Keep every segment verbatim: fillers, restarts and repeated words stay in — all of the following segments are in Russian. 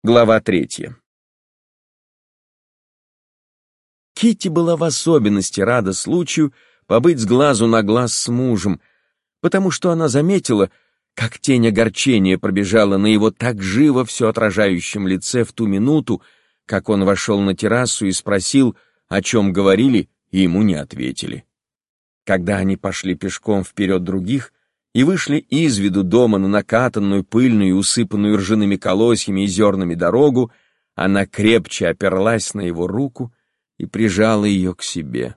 Глава третья. Китти была в особенности рада случаю побыть с глазу на глаз с мужем, потому что она заметила, как тень огорчения пробежала на его так живо все отражающем лице в ту минуту, как он вошел на террасу и спросил, о чем говорили, и ему не ответили. Когда они пошли пешком вперед других и вышли из виду дома на накатанную, пыльную и усыпанную ржаными колосьями и зернами дорогу, она крепче оперлась на его руку и прижала ее к себе.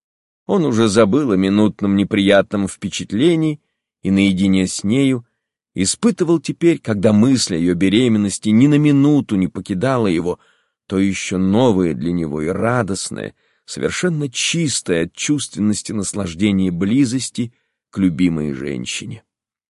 Он уже забыл о минутном неприятном впечатлении и наедине с нею испытывал теперь, когда мысль о ее беременности ни на минуту не покидала его, то еще новое для него и радостное, совершенно чистое от чувственности наслаждение близости к любимой женщине.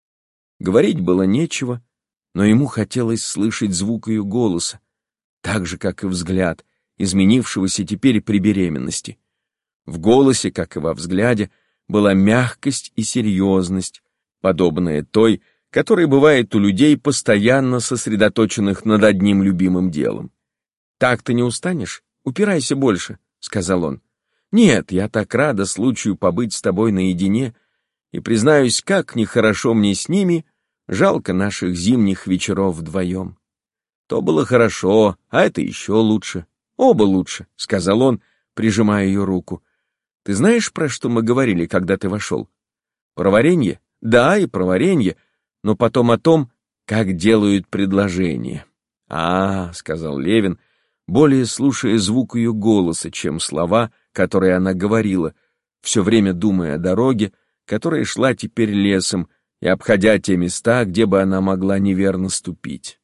Говорить было нечего, но ему хотелось слышать звук ее голоса, так же, как и взгляд, изменившегося теперь при беременности. В голосе, как и во взгляде, была мягкость и серьезность, подобная той, которая бывает у людей, постоянно сосредоточенных над одним любимым делом. «Так ты не устанешь? Упирайся больше», — сказал он. «Нет, я так рада случаю побыть с тобой наедине, и, признаюсь, как нехорошо мне с ними, жалко наших зимних вечеров вдвоем. То было хорошо, а это еще лучше. Оба лучше», — сказал он, прижимая ее руку. «Ты знаешь, про что мы говорили, когда ты вошел? Про варенье? Да, и про варенье, но потом о том, как делают предложение». «А, — сказал Левин, более слушая звук ее голоса, чем слова, которые она говорила, все время думая о дороге, которая шла теперь лесом, и обходя те места, где бы она могла неверно ступить.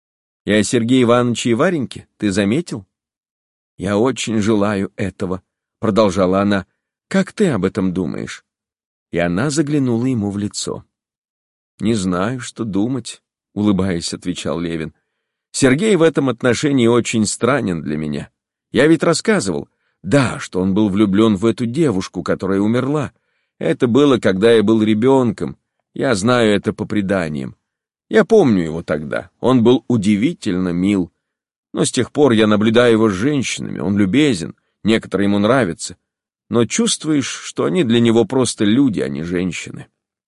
И о Сергее Ивановиче и Вареньке ты заметил? Я очень желаю этого, — продолжала она. Как ты об этом думаешь? И она заглянула ему в лицо. Не знаю, что думать, — улыбаясь, отвечал Левин. Сергей в этом отношении очень странен для меня. Я ведь рассказывал, да, что он был влюблен в эту девушку, которая умерла. Это было, когда я был ребенком. Я знаю это по преданиям. Я помню его тогда. Он был удивительно мил. Но с тех пор я наблюдаю его с женщинами. Он любезен, некоторые ему нравятся. Но чувствуешь, что они для него просто люди, а не женщины.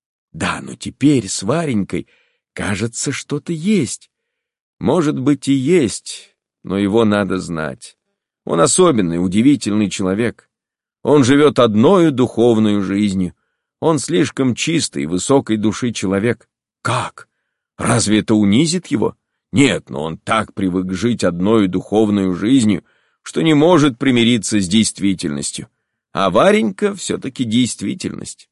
Да, но теперь с Варенькой, кажется, что-то есть. Может быть и есть, но его надо знать. Он особенный, удивительный человек. Он живет одною духовную жизнью. Он слишком чистый, высокой души человек. Как? Разве это унизит его? Нет, но он так привык жить одною духовную жизнью, что не может примириться с действительностью. А Варенька все-таки действительность.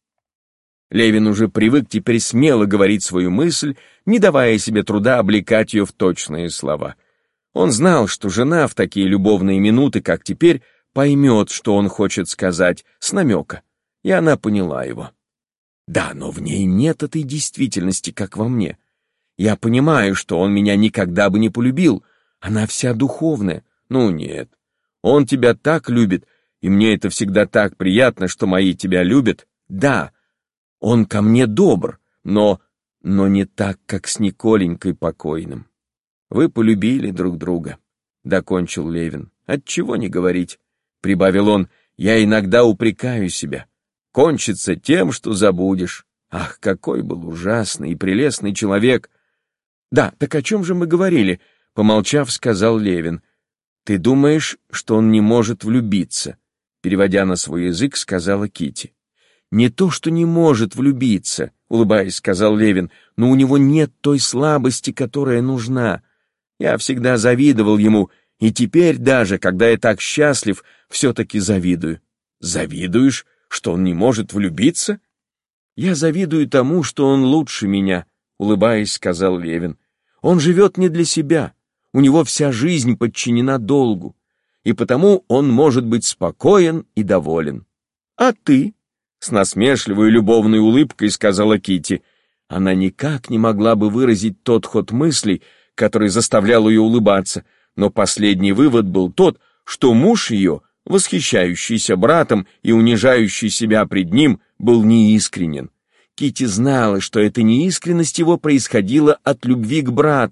Левин уже привык теперь смело говорить свою мысль, не давая себе труда облекать ее в точные слова. Он знал, что жена в такие любовные минуты, как теперь, поймет, что он хочет сказать, с намека, и она поняла его. Да, но в ней нет этой действительности, как во мне. Я понимаю, что он меня никогда бы не полюбил, она вся духовная. Ну нет, он тебя так любит, и мне это всегда так приятно, что мои тебя любят. Да, он ко мне добр, но... но не так, как с Николенькой покойным. Вы полюбили друг друга, — докончил Левин. Отчего не говорить? — прибавил он. Я иногда упрекаю себя. Кончится тем, что забудешь. Ах, какой был ужасный и прелестный человек! Да, так о чем же мы говорили? — помолчав, сказал Левин. Ты думаешь, что он не может влюбиться? Переводя на свой язык, сказала Китти. «Не то, что не может влюбиться», — улыбаясь, сказал Левин, «но у него нет той слабости, которая нужна. Я всегда завидовал ему, и теперь даже, когда я так счастлив, все-таки завидую». «Завидуешь, что он не может влюбиться?» «Я завидую тому, что он лучше меня», — улыбаясь, сказал Левин. «Он живет не для себя, у него вся жизнь подчинена долгу, и потому он может быть спокоен и доволен. А ты?» С насмешливой любовной улыбкой сказала Китти. Она никак не могла бы выразить тот ход мыслей, который заставлял ее улыбаться, но последний вывод был тот, что муж ее, восхищающийся братом и унижающий себя пред ним, был неискренен. Китти знала, что эта неискренность его происходила от любви к брату,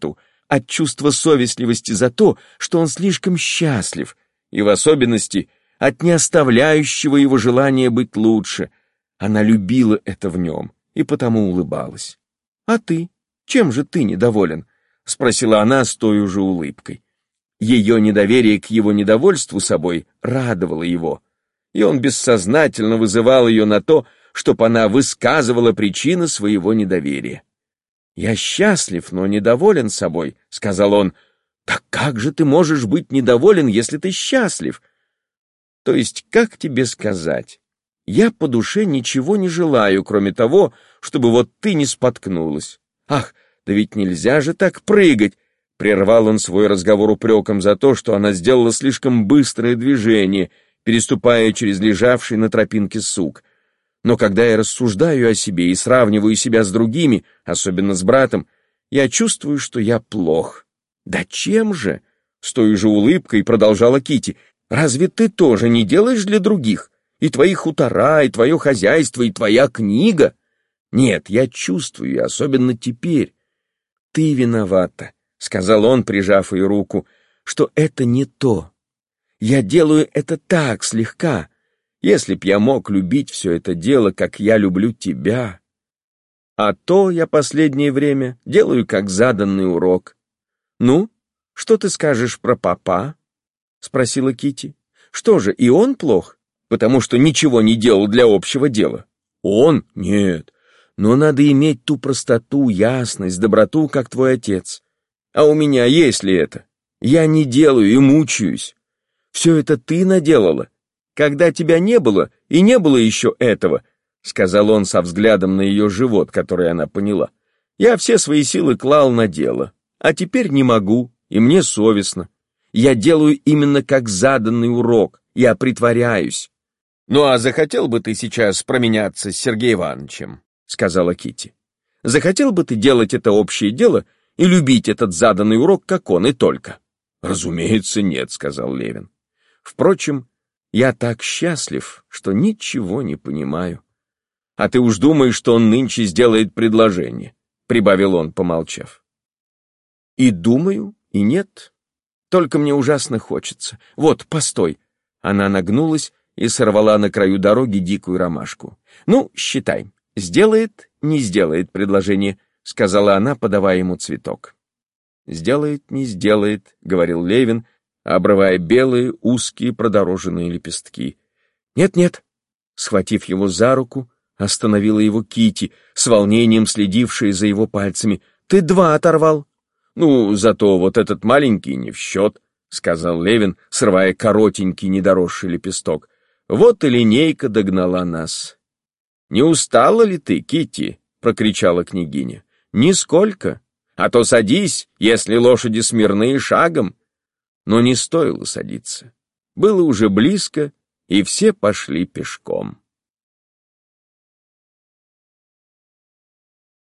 от чувства совестливости за то, что он слишком счастлив, и в особенности от неоставляющего его желания быть лучше. Она любила это в нем и потому улыбалась. «А ты? Чем же ты недоволен?» — спросила она с той же улыбкой. Ее недоверие к его недовольству собой радовало его, и он бессознательно вызывал ее на то, чтобы она высказывала причины своего недоверия. «Я счастлив, но недоволен собой», — сказал он. «Так как же ты можешь быть недоволен, если ты счастлив?» «То есть, как тебе сказать? Я по душе ничего не желаю, кроме того, чтобы вот ты не споткнулась. Ах, да ведь нельзя же так прыгать!» Прервал он свой разговор упреком за то, что она сделала слишком быстрое движение, переступая через лежавший на тропинке сук. Но когда я рассуждаю о себе и сравниваю себя с другими, особенно с братом, я чувствую, что я плох. «Да чем же?» — с той же улыбкой продолжала Кити. «Разве ты тоже не делаешь для других? И твои хутора, и твое хозяйство, и твоя книга? Нет, я чувствую, особенно теперь. Ты виновата», — сказал он, прижав ее руку, — «что это не то. Я делаю это так, слегка. Если б я мог любить все это дело, как я люблю тебя. А то я последнее время делаю как заданный урок. Ну, что ты скажешь про папа?» — спросила Кити. «Что же, и он плох, потому что ничего не делал для общего дела?» «Он? Нет. Но надо иметь ту простоту, ясность, доброту, как твой отец. А у меня есть ли это? Я не делаю и мучаюсь. Все это ты наделала, когда тебя не было, и не было еще этого», — сказал он со взглядом на ее живот, который она поняла. «Я все свои силы клал на дело, а теперь не могу, и мне совестно. Я делаю именно как заданный урок, я притворяюсь». «Ну а захотел бы ты сейчас променяться с Сергеем Ивановичем?» — сказала Кити. «Захотел бы ты делать это общее дело и любить этот заданный урок, как он, и только?» «Разумеется, нет», — сказал Левин. «Впрочем, я так счастлив, что ничего не понимаю. А ты уж думаешь, что он нынче сделает предложение», — прибавил он, помолчав. «И думаю, и нет. Только мне ужасно хочется. Вот, постой». Она нагнулась и сорвала на краю дороги дикую ромашку. «Ну, считай, сделает, не сделает предложение», — сказала она, подавая ему цветок. «Сделает, не сделает», — говорил Левин, обрывая белые, узкие, продороженные лепестки. «Нет-нет», — схватив его за руку, остановила его Кити, с волнением следившая за его пальцами. «Ты два оторвал». «Ну, зато вот этот маленький не в счет», — сказал Левин, срывая коротенький недоросший лепесток. «Вот и линейка догнала нас». «Не устала ли ты, Кити?» — прокричала княгиня. «Нисколько. А то садись, если лошади смирны, шагом». Но не стоило садиться. Было уже близко, и все пошли пешком.